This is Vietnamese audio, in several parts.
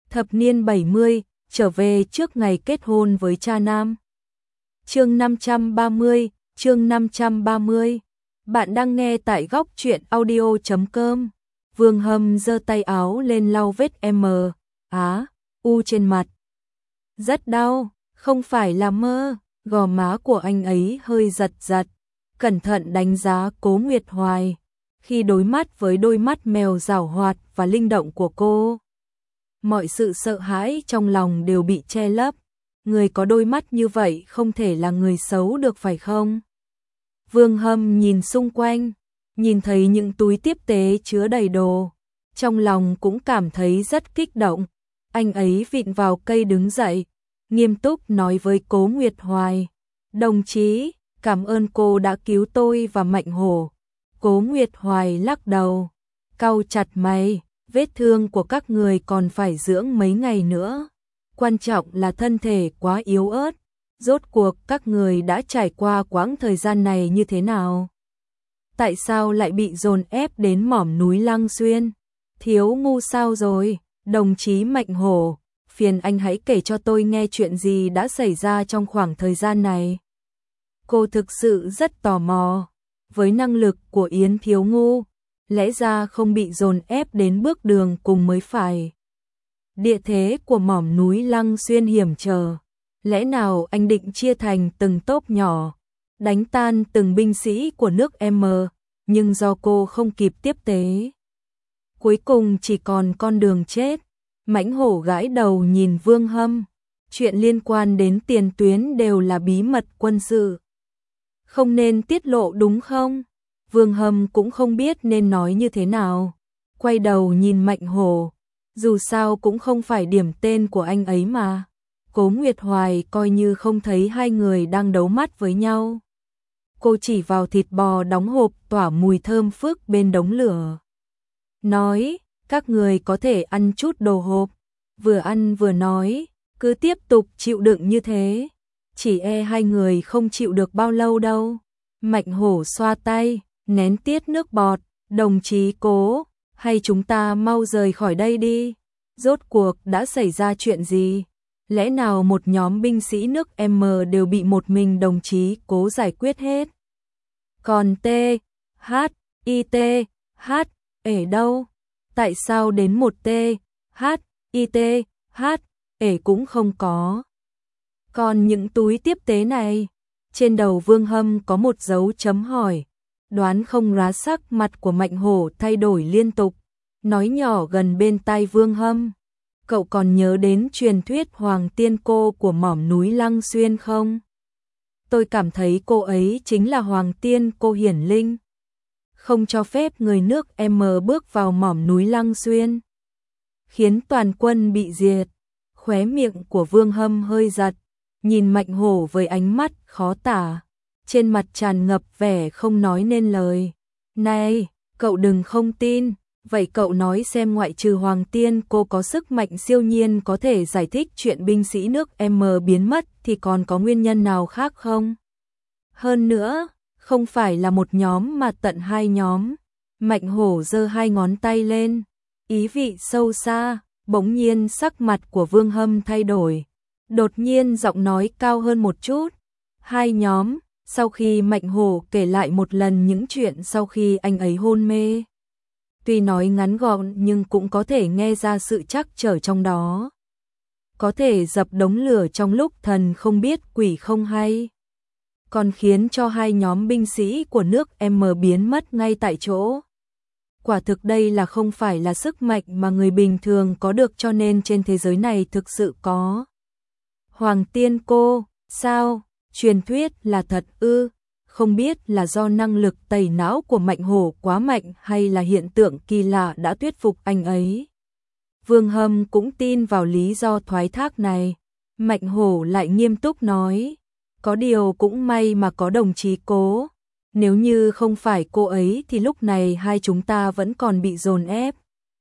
Thập niên 70, trở về trước ngày kết hôn với cha nam. Chương 530, chương 530. Bạn đang nghe tại góc truyện audio.com. Vương Hâm giơ tay áo lên lau vết u trên mặt. Rất đau, không phải là mơ. Gò má của anh ấy hơi giật giật, cẩn thận đánh giá Cố Nguyệt Hoài. Khi đối mắt với đôi mắt mèo giảo hoạt và linh động của cô, mọi sự sợ hãi trong lòng đều bị che lấp. Người có đôi mắt như vậy không thể là người xấu được phải không? Vương Hâm nhìn xung quanh, nhìn thấy những túi tiếp tế chứa đầy đồ, trong lòng cũng cảm thấy rất kích động. Anh ấy vịn vào cây đứng dậy, nghiêm túc nói với Cố Nguyệt Hoài: "Đồng chí, cảm ơn cô đã cứu tôi và Mạnh Hổ." Cố Nguyệt Hoài lắc đầu, cau chặt mày: "Vết thương của các người còn phải dưỡng mấy ngày nữa. Quan trọng là thân thể quá yếu ớt. Rốt cuộc các người đã trải qua quãng thời gian này như thế nào? Tại sao lại bị dồn ép đến mỏm núi Lăng Xuyên? Thiếu ngu sao rồi? Đồng chí Mạnh Hổ, phiền anh hãy kể cho tôi nghe chuyện gì đã xảy ra trong khoảng thời gian này." Cô thực sự rất tò mò. Với năng lực của Yến Thiếu Ngu, lẽ ra không bị dồn ép đến bước đường cùng mới phải. Địa thế của mỏm núi Lăng Xuyên hiểm trở, lẽ nào anh định chia thành từng tốp nhỏ, đánh tan từng binh sĩ của nước nhưng do cô không kịp tiếp tế, cuối cùng chỉ còn con đường chết. Mãnh Hổ gãi đầu nhìn Vương Hâm, chuyện liên quan đến tiền tuyến đều là bí mật quân sự, không nên tiết lộ đúng không? Vương Hâm cũng không biết nên nói như thế nào, quay đầu nhìn Mạnh Hổ, dù sao cũng không phải điểm tên của anh ấy mà. Cố Nguyệt Hoài coi như không thấy hai người đang đấu mắt với nhau. Cô chỉ vào thịt bò đóng hộp tỏa mùi thơm phức bên đống lửa, nói: "Các người có thể ăn chút đồ hộp." Vừa ăn vừa nói: "Cứ tiếp tục chịu đựng như thế, chỉ e hai người không chịu được bao lâu đâu." Mạnh Hổ xoa tay, nén tiết nước bọt: "Đồng chí Cố, hay chúng ta mau rời khỏi đây đi. Rốt cuộc đã xảy ra chuyện gì? Lẽ nào một nhóm binh sĩ nước đều bị một mình đồng chí Cố giải quyết hết? Còn THITH ở đâu? Tại sao đến một THITH cũng không có? Còn những túi tiếp tế này?" Trên đầu Vương Hâm có một dấu chấm hỏi. Đoán không ra sắc mặt của Mạnh Hổ thay đổi liên tục, nói nhỏ gần bên tai Vương Hâm: "Cậu còn nhớ đến truyền thuyết Hoàng Tiên Cô của mỏm núi Lăng Xuyên không? Tôi cảm thấy cô ấy chính là Hoàng Tiên Cô hiển linh, không cho phép người nước bước vào mỏm núi Lăng Xuyên, khiến toàn quân bị diệt." Khóe miệng của Vương Hâm hơi giật, nhìn Mạnh Hổ với ánh mắt khó tả, trên mặt tràn ngập vẻ không nói nên lời. "Này, cậu đừng không tin, vậy cậu nói xem, ngoại trừ Hoàng Tiên Cô có sức mạnh siêu nhiên có thể giải thích chuyện binh sĩ nước biến mất thì còn có nguyên nhân nào khác không? Hơn nữa, không phải là một nhóm mà tận hai nhóm." Mạnh Hổ giơ hai ngón tay lên, ý vị sâu xa. Bỗng nhiên sắc mặt của Vương Hâm thay đổi, đột nhiên giọng nói cao hơn một chút: "Hai nhóm." Sau khi Mạnh Hổ kể lại một lần những chuyện sau khi anh ấy hôn mê, tuy nói ngắn gọn nhưng cũng có thể nghe ra sự trắc trở trong đó, có thể dập đống lửa trong lúc thần không biết quỷ không hay, còn khiến cho hai nhóm binh sĩ của nước biến mất ngay tại chỗ. Quả thực đây là không phải là sức mạnh mà người bình thường có được, cho nên trên thế giới này thực sự có Hoàng Tiên Cô. Sao? Truyền thuyết là thật ư? Không biết là do năng lực tẩy não của Mạnh Hổ quá mạnh hay là hiện tượng kỳ lạ đã thuyết phục anh ấy. Vương Hâm cũng tin vào lý do thoái thác này. Mạnh Hổ lại nghiêm túc nói: "Có điều cũng may mà có đồng chí Cố. Nếu như không phải cô ấy thì lúc này hai chúng ta vẫn còn bị dồn ép.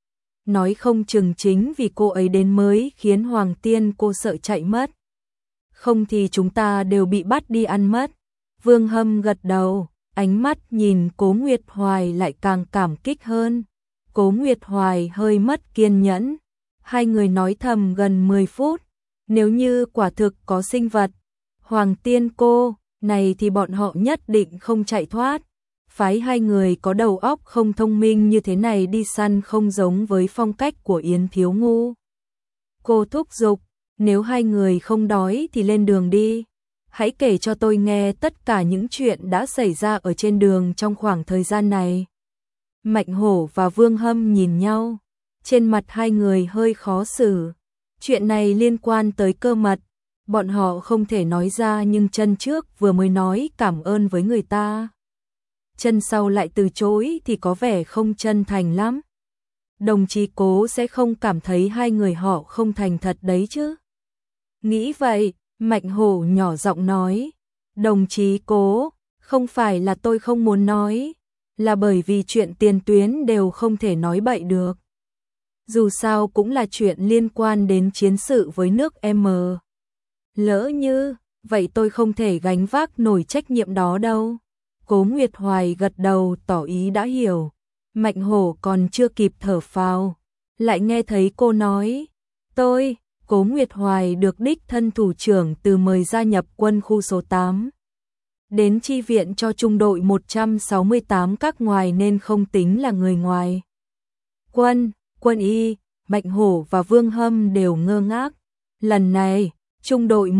Nói không chừng chính vì cô ấy đến mới khiến Hoàng Tiên Cô sợ chạy mất. Không thì chúng ta đều bị bắt đi ăn mất." Vương Hâm gật đầu, ánh mắt nhìn Cố Nguyệt Hoài lại càng cảm kích hơn. Cố Nguyệt Hoài hơi mất kiên nhẫn. Hai người nói thầm gần 10 phút, nếu như quả thực có sinh vật Hoàng Tiên Cô này thì bọn họ nhất định không chạy thoát. Phái hai người có đầu óc không thông minh như thế này đi săn không giống với phong cách của Yến Thiếu Ngu. Cô thúc giục, nếu hai người không đói thì lên đường đi. Hãy kể cho tôi nghe tất cả những chuyện đã xảy ra ở trên đường trong khoảng thời gian này. Mạnh Hổ và Vương Hâm nhìn nhau, trên mặt hai người hơi khó xử. Chuyện này liên quan tới cơ mật, bọn họ không thể nói ra nhưng chân trước vừa mới nói cảm ơn với người ta. Chân sau lại từ chối thì có vẻ không chân thành lắm. Đồng chí Cố sẽ không cảm thấy hai người họ không thành thật đấy chứ. Nghĩ vậy, Mạnh Hổ nhỏ giọng nói, đồng chí Cố, không phải là tôi không muốn nói, là bởi vì chuyện tiền tuyến đều không thể nói bậy được. Dù sao cũng là chuyện liên quan đến chiến sự với nước M. Lỡ như, vậy tôi không thể gánh vác nổi trách nhiệm đó đâu. Cố Nguyệt Hoài gật đầu tỏ ý đã hiểu. Mạnh Hổ còn chưa kịp thở phào, lại nghe thấy cô nói, tôi, Cố Nguyệt Hoài được đích thân thủ trưởng từ mời gia nhập quân khu số 8. Đến chi viện cho trung đội 168 các ngoài nên không tính là người ngoài. Quân y, Mạnh Hổ và Vương Hâm đều ngơ ngác. Lần này, trung đội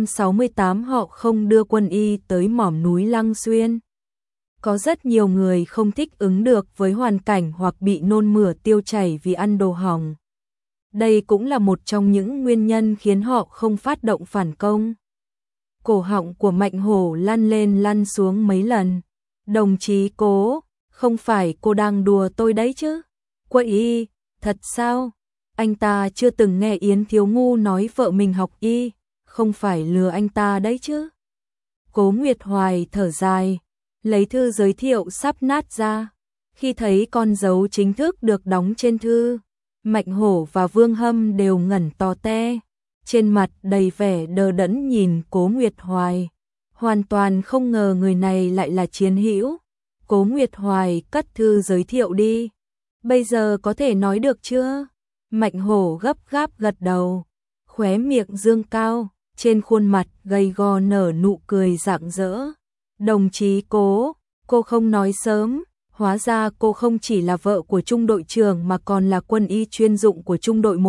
168 họ không đưa quân y tới mỏm núi Lăng Xuyên. Có rất nhiều người không thích ứng được với hoàn cảnh hoặc bị nôn mửa tiêu chảy vì ăn đồ hỏng. Đây cũng là một trong những nguyên nhân khiến họ không phát động phản công. Cổ họng của Mạnh Hổ lăn lên lăn xuống mấy lần. Đồng chí Cố, không phải cô đang đùa tôi đấy chứ? Quân y, thật sao? Anh ta chưa từng nghe Yến Thiếu Ngu nói vợ mình học y, không phải lừa anh ta đấy chứ? Cố Nguyệt Hoài thở dài, lấy thư giới thiệu sắp nát ra. Khi thấy con dấu chính thức được đóng trên thư, Mạnh Hổ và Vương Hâm đều ngẩn to te, trên mặt đầy vẻ đờ đẫn nhìn Cố Nguyệt Hoài, hoàn toàn không ngờ người này lại là chiến hữu. Cố Nguyệt Hoài cất thư giới thiệu đi. Bây giờ có thể nói được chưa? Mạnh Hổ gấp gáp gật đầu, khóe miệng dương cao, trên khuôn mặt gầy gò nở nụ cười rạng rỡ. Đồng chí Cố, cô không nói sớm, hóa ra cô không chỉ là vợ của trung đội trưởng mà còn là quân y chuyên dụng của trung đội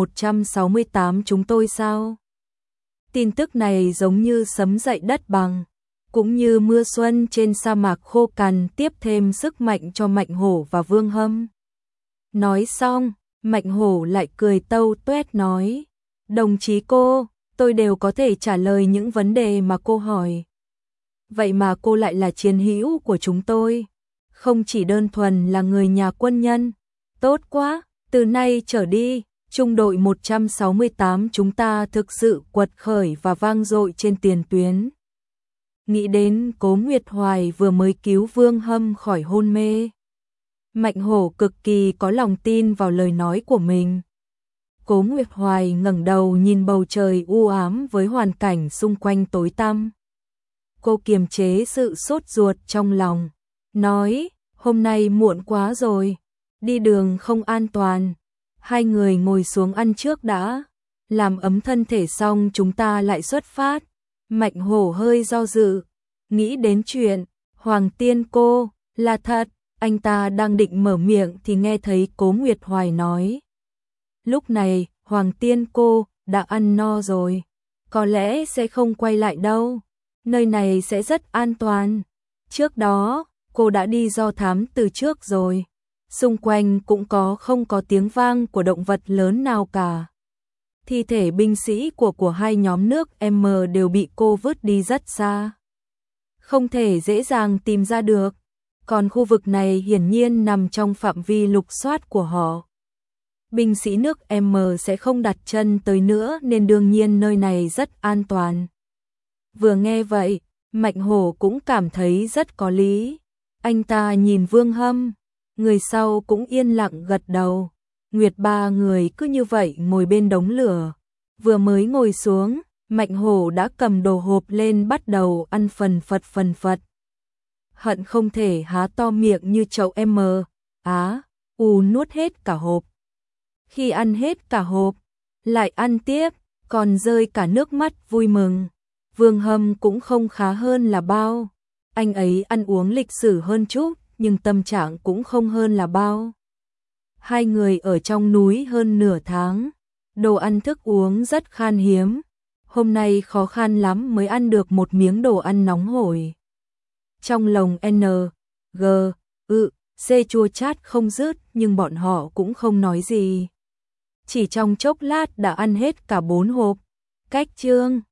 168 chúng tôi sao? Tin tức này giống như sấm dậy đất bằng, cũng như mưa xuân trên sa mạc khô cằn tiếp thêm sức mạnh cho Mạnh Hổ và Vương Hâm. Nói xong, Mạnh Hổ lại cười tâu tuét nói, đồng chí cô, tôi đều có thể trả lời những vấn đề mà cô hỏi. Vậy mà cô lại là chiến hữu của chúng tôi, không chỉ đơn thuần là người nhà quân nhân. Tốt quá, từ nay trở đi, trung đội 168 chúng ta thực sự quật khởi và vang dội trên tiền tuyến. Nghĩ đến Cố Nguyệt Hoài vừa mới cứu Vương Hâm khỏi hôn mê, Mạnh Hổ cực kỳ có lòng tin vào lời nói của mình. Cố Nguyệt Hoài ngẩng đầu nhìn bầu trời u ám với hoàn cảnh xung quanh tối tăm. Cô kiềm chế sự sốt ruột trong lòng, nói, hôm nay muộn quá rồi, đi đường không an toàn, hai người ngồi xuống ăn trước đã, làm ấm thân thể xong chúng ta lại xuất phát. Mạnh Hổ hơi do dự, nghĩ đến chuyện Hoàng Tiên Cô là thật, anh ta đang định mở miệng thì nghe thấy Cố Nguyệt Hoài nói. Lúc này, Hoàng Tiên Cô đã ăn no rồi, có lẽ sẽ không quay lại đâu, nơi này sẽ rất an toàn. Trước đó, cô đã đi do thám từ trước rồi, xung quanh cũng không có tiếng vang của động vật lớn nào cả. Thi thể binh sĩ của hai nhóm nước M đều bị cô vứt đi rất xa, không thể dễ dàng tìm ra được, còn khu vực này hiển nhiên nằm trong phạm vi lục soát của họ. Binh sĩ nước M sẽ không đặt chân tới nữa nên đương nhiên nơi này rất an toàn. Vừa nghe vậy, Mạnh Hổ cũng cảm thấy rất có lý. Anh ta nhìn Vương Hâm, người sau cũng yên lặng gật đầu. Nguyệt ba người cứ như vậy ngồi bên đống lửa. Vừa mới ngồi xuống, Mạnh Hổ đã cầm đồ hộp lên bắt đầu ăn phần phật. Hận không thể há to miệng như chậu nuốt hết cả hộp. Khi ăn hết cả hộp, lại ăn tiếp, còn rơi cả nước mắt vui mừng. Vương Hâm cũng không khá hơn là bao. Anh ấy ăn uống lịch sử hơn chút, nhưng tâm trạng cũng không hơn là bao. Hai người ở trong núi hơn nửa tháng, đồ ăn thức uống rất khan hiếm. Hôm nay khó khăn lắm mới ăn được một miếng đồ ăn nóng hổi. Trong lòng N, G, C chua chát không dứt, nhưng bọn họ cũng không nói gì. Chỉ trong chốc lát đã ăn hết cả 4 hộp. Cách chương